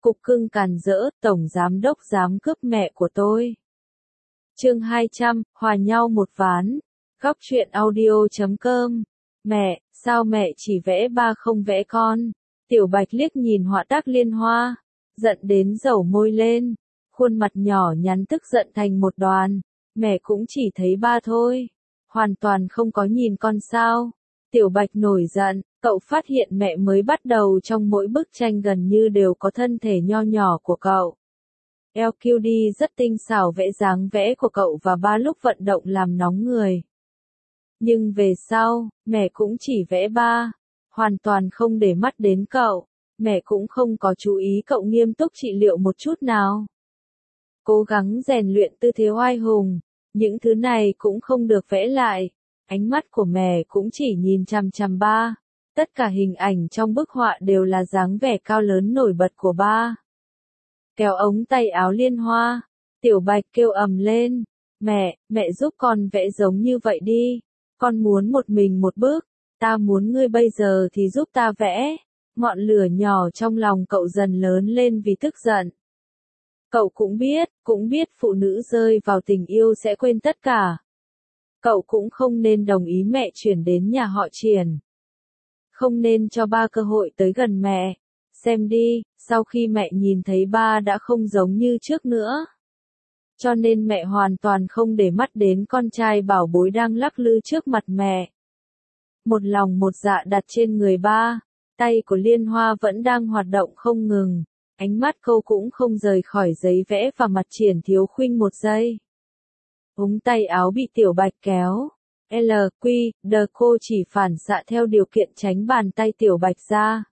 Cục cưng càn rỡ, tổng giám đốc dám cướp mẹ của tôi. Chương 200, hòa nhau một ván. Góc truyện audio.com. Mẹ, sao mẹ chỉ vẽ ba không vẽ con? Tiểu Bạch liếc nhìn họa tác Liên Hoa, giận đến dẩu môi lên, khuôn mặt nhỏ nhắn tức giận thành một đoàn. Mẹ cũng chỉ thấy ba thôi, hoàn toàn không có nhìn con sao? Tiểu Bạch nổi giận, cậu phát hiện mẹ mới bắt đầu trong mỗi bức tranh gần như đều có thân thể nho nhỏ của cậu. LQD rất tinh xảo vẽ dáng vẽ của cậu và ba lúc vận động làm nóng người. Nhưng về sau, mẹ cũng chỉ vẽ ba, hoàn toàn không để mắt đến cậu, mẹ cũng không có chú ý cậu nghiêm túc trị liệu một chút nào. Cố gắng rèn luyện tư thế oai hùng, những thứ này cũng không được vẽ lại. Ánh mắt của mẹ cũng chỉ nhìn chằm chằm ba. Tất cả hình ảnh trong bức họa đều là dáng vẻ cao lớn nổi bật của ba. Kéo ống tay áo Liên Hoa, Tiểu Bạch kêu ầm lên. Mẹ giúp con vẽ giống như vậy đi. Con muốn một mình một bước, ta muốn ngươi bây giờ thì giúp ta vẽ. Ngọn lửa nhỏ trong lòng cậu dần lớn lên vì tức giận. Cậu cũng biết phụ nữ rơi vào tình yêu sẽ quên tất cả. Cậu cũng không nên đồng ý mẹ chuyển đến nhà họ Triển. Không nên cho ba cơ hội tới gần mẹ. Xem đi, sau khi mẹ nhìn thấy ba đã không giống như trước nữa. Cho nên mẹ hoàn toàn không để mắt đến con trai bảo bối đang lắc lư trước mặt mẹ. Một lòng một dạ đặt trên người ba, tay của Liên Hoa vẫn đang hoạt động không ngừng. Ánh mắt cô cũng không rời khỏi giấy vẽ và mặt Triển Thiếu Khuynh một giây. Ống tay áo bị Tiểu Bạch kéo. Cô chỉ phản xạ theo điều kiện tránh bàn tay Tiểu Bạch ra.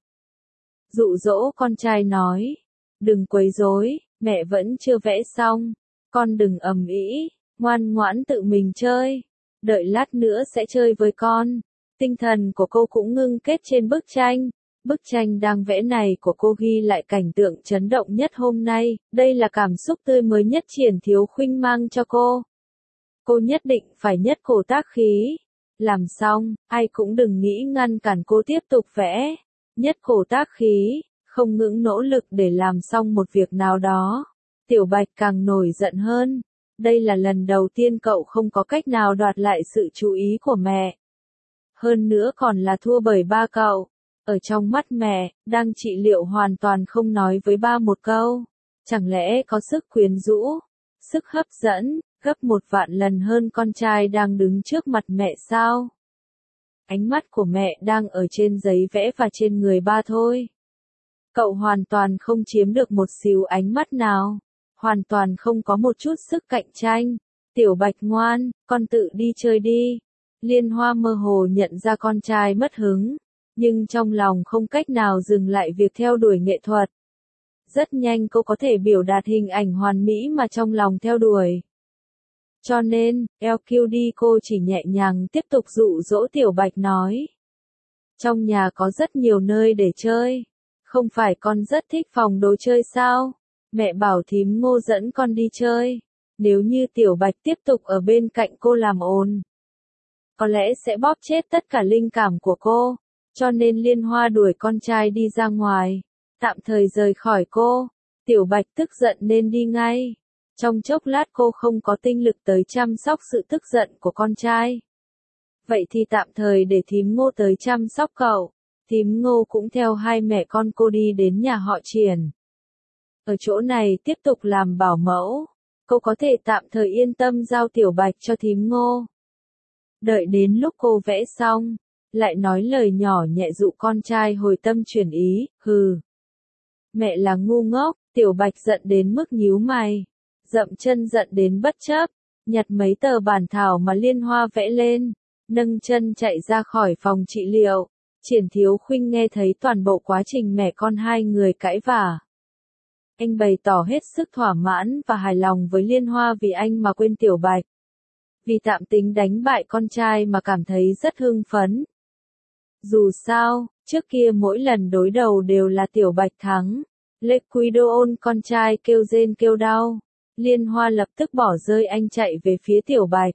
Dụ dỗ con trai nói. Đừng quấy rối, mẹ vẫn chưa vẽ xong. Con đừng ầm ĩ, ngoan ngoãn tự mình chơi. Đợi lát nữa sẽ chơi với con. Tinh thần của cô cũng ngưng kết trên bức tranh. Bức tranh đang vẽ này của cô ghi lại cảnh tượng chấn động nhất hôm nay. Đây là cảm xúc tươi mới nhất Triển Thiếu Khuynh mang cho cô. Cô nhất định phải nhất cổ tác khí. Làm xong, ai cũng đừng nghĩ ngăn cản cô tiếp tục vẽ. Nhất cổ tác khí, không ngừng nỗ lực để làm xong một việc nào đó. Tiểu Bạch càng nổi giận hơn. Đây là lần đầu tiên cậu không có cách nào đoạt lại sự chú ý của mẹ. Hơn nữa còn là thua bởi ba cậu. Ở trong mắt mẹ, đang trị liệu hoàn toàn không nói với ba một câu. Chẳng lẽ có sức quyến rũ, sức hấp dẫn, gấp 1.000.000 lần hơn con trai đang đứng trước mặt mẹ sao? Ánh mắt của mẹ đang ở trên giấy vẽ và trên người ba thôi. Cậu hoàn toàn không chiếm được một xíu ánh mắt nào. Hoàn toàn không có một chút sức cạnh tranh. Tiểu Bạch ngoan, con tự đi chơi đi. Liên Hoa mơ hồ nhận ra con trai mất hứng. Nhưng trong lòng không cách nào dừng lại việc theo đuổi nghệ thuật. Rất nhanh cô có thể biểu đạt hình ảnh hoàn mỹ mà trong lòng theo đuổi. Cho nên, LQD cô chỉ nhẹ nhàng tiếp tục dụ dỗ Tiểu Bạch nói. Trong nhà có rất nhiều nơi để chơi. Không phải con rất thích phòng đồ chơi sao? Mẹ bảo thím Ngô dẫn con đi chơi. Nếu như Tiểu Bạch tiếp tục ở bên cạnh cô làm ồn, có lẽ sẽ bóp chết tất cả linh cảm của cô. Cho nên Liên Hoa đuổi con trai đi ra ngoài, tạm thời rời khỏi cô. Tiểu Bạch tức giận nên đi ngay. Trong chốc lát cô không có tinh lực tới chăm sóc sự tức giận của con trai. Vậy thì tạm thời để thím Ngô tới chăm sóc cậu. Thím Ngô cũng theo hai mẹ con cô đi đến nhà họ Triển. Ở chỗ này tiếp tục làm bảo mẫu. Cô có thể tạm thời yên tâm giao Tiểu Bạch cho thím Ngô. Đợi đến lúc cô vẽ xong, lại nói lời nhỏ nhẹ dụ con trai hồi tâm chuyển ý. Hừ. Mẹ là ngu ngốc. Tiểu Bạch giận đến mức nhíu mày. Dậm chân giận đến bất chấp, nhặt mấy tờ bản thảo mà Liên Hoa vẽ lên, nâng chân chạy ra khỏi phòng trị liệu. Triển Thiếu Khuynh nghe thấy toàn bộ quá trình mẹ con hai người cãi vả. Anh bày tỏ hết sức thỏa mãn và hài lòng với Liên Hoa vì anh mà quên Tiểu Bạch. Vì tạm tính đánh bại con trai mà cảm thấy rất hưng phấn. Dù sao, trước kia mỗi lần đối đầu đều là Tiểu Bạch thắng. Liquidoon con trai kêu rên kêu đau. Liên Hoa lập tức bỏ rơi anh chạy về phía Tiểu Bạch.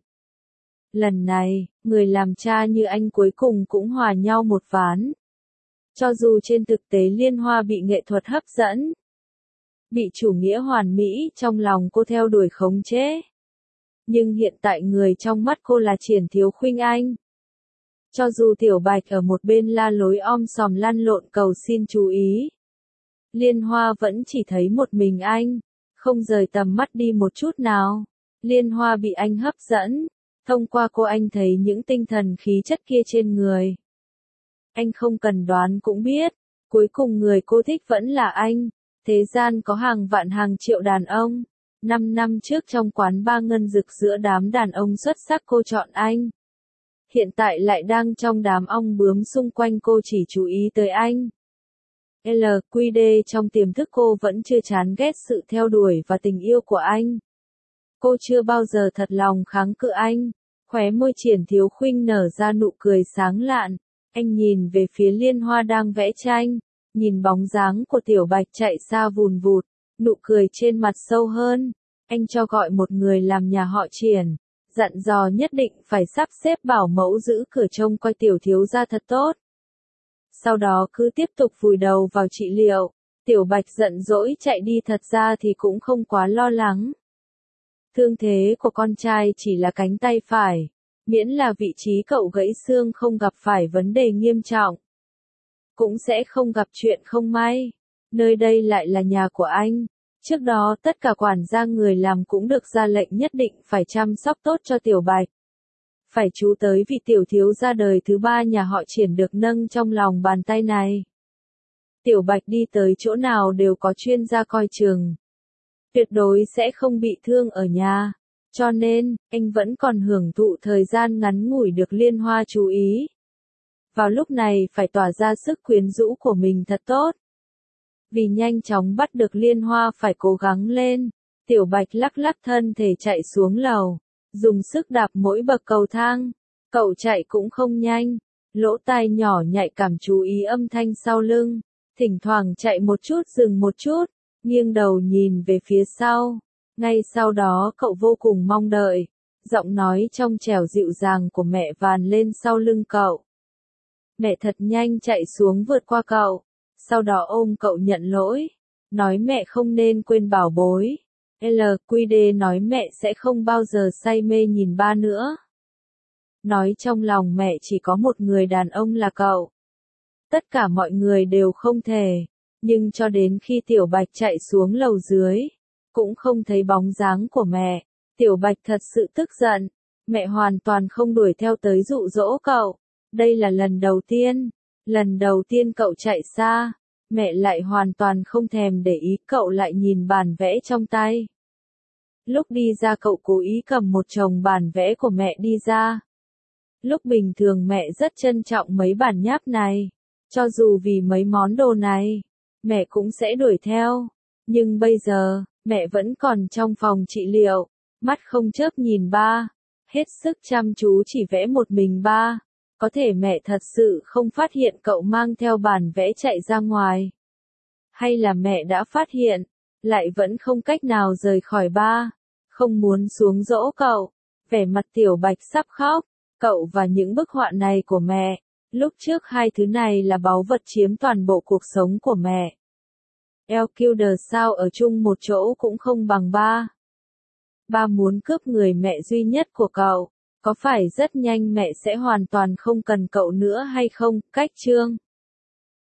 Lần này, người làm cha như anh cuối cùng cũng hòa nhau một ván. Cho dù trên thực tế Liên Hoa bị nghệ thuật hấp dẫn, bị chủ nghĩa hoàn mỹ trong lòng cô theo đuổi khống chế. Nhưng hiện tại người trong mắt cô là Triển Thiếu Khuynh Anh. Cho dù Tiểu Bạch ở một bên la lối om sòm lăn lộn cầu xin chú ý, Liên Hoa vẫn chỉ thấy một mình anh, không rời tầm mắt đi một chút nào. Liên Hoa bị anh hấp dẫn, thông qua cô anh thấy những tinh thần khí chất kia trên người. Anh không cần đoán cũng biết, cuối cùng người cô thích vẫn là anh. Thế gian có hàng vạn hàng triệu đàn ông. 5 năm trước trong quán ba ngân dực giữa đám đàn ông xuất sắc cô chọn anh. Hiện tại lại đang trong đám ong bướm xung quanh cô chỉ chú ý tới anh. LQD trong tiềm thức cô vẫn chưa chán ghét sự theo đuổi và tình yêu của anh. Cô chưa bao giờ thật lòng kháng cự anh. Khóe môi Triển Thiếu Khuynh nở ra nụ cười sáng lạn. Anh nhìn về phía Liên Hoa đang vẽ tranh, nhìn bóng dáng của Tiểu Bạch chạy xa vùn vụt, nụ cười trên mặt sâu hơn. Anh cho gọi một người làm nhà họ Triển, dặn dò nhất định phải sắp xếp bảo mẫu giữ cửa trông coi Tiểu thiếu gia thật tốt. Sau đó cứ tiếp tục vùi đầu vào trị liệu. Tiểu Bạch giận dỗi chạy đi, thật ra thì cũng không quá lo lắng. Thương thế của con trai chỉ là cánh tay phải, miễn là vị trí cậu gãy xương không gặp phải vấn đề nghiêm trọng, cũng sẽ không gặp chuyện không may. Nơi đây lại là nhà của anh. Trước đó tất cả quản gia người làm cũng được ra lệnh nhất định phải chăm sóc tốt cho Tiểu Bạch. Phải chú tới vị tiểu thiếu gia đời thứ 3 nhà họ Triển được nâng trong lòng bàn tay này. Tiểu Bạch đi tới chỗ nào đều có chuyên gia coi chừng. Tuyệt đối sẽ không bị thương ở nhà. Cho nên, anh vẫn còn hưởng thụ thời gian ngắn ngủi được Liên Hoa chú ý. Vào lúc này phải tỏa ra sức quyến rũ của mình thật tốt. Vì nhanh chóng bắt được Liên Hoa phải cố gắng lên. Tiểu Bạch lắc lắc thân thể chạy xuống lầu, dùng sức đạp mỗi bậc cầu thang. Cậu chạy cũng không nhanh, lỗ tai nhỏ nhạy cảm chú ý âm thanh sau lưng, thỉnh thoảng chạy một chút dừng một chút, nghiêng đầu nhìn về phía sau. Ngay sau đó cậu vô cùng mong đợi, giọng nói trong trẻo dịu dàng của mẹ vàn lên sau lưng cậu. Mẹ thật nhanh chạy xuống vượt qua cậu, sau đó ôm cậu nhận lỗi, nói mẹ không nên quên bảo bối. LQD nói mẹ sẽ không bao giờ say mê nhìn ba nữa. Nói trong lòng mẹ chỉ có một người đàn ông là cậu. Tất cả mọi người đều không thể, nhưng cho đến khi Tiểu Bạch chạy xuống lầu dưới, cũng không thấy bóng dáng của mẹ. Tiểu Bạch thật sự tức giận, mẹ hoàn toàn không đuổi theo tới dụ dỗ cậu. Đây là lần đầu tiên cậu chạy xa, mẹ lại hoàn toàn không thèm để ý, cậu lại nhìn bản vẽ trong tay. Lúc đi ra cậu cố ý cầm một chồng bản vẽ của mẹ đi ra. Lúc bình thường mẹ rất trân trọng mấy bản nháp này, cho dù vì mấy món đồ này, mẹ cũng sẽ đuổi theo. Nhưng bây giờ, mẹ vẫn còn trong phòng trị liệu, mắt không chớp nhìn ba, hết sức chăm chú chỉ vẽ một mình ba. Có thể mẹ thật sự không phát hiện cậu mang theo bản vẽ chạy ra ngoài. Hay là mẹ đã phát hiện, lại vẫn không cách nào rời khỏi ba, không muốn xuống dỗ cậu. Vẻ mặt Tiểu Bạch sắp khóc, cậu và những bức họa này của mẹ, lúc trước hai thứ này là báu vật chiếm toàn bộ cuộc sống của mẹ. LQD sao ở chung một chỗ cũng không bằng ba. Ba muốn cướp người mẹ duy nhất của cậu, có phải rất nhanh mẹ sẽ hoàn toàn không cần cậu nữa hay không? Cách chương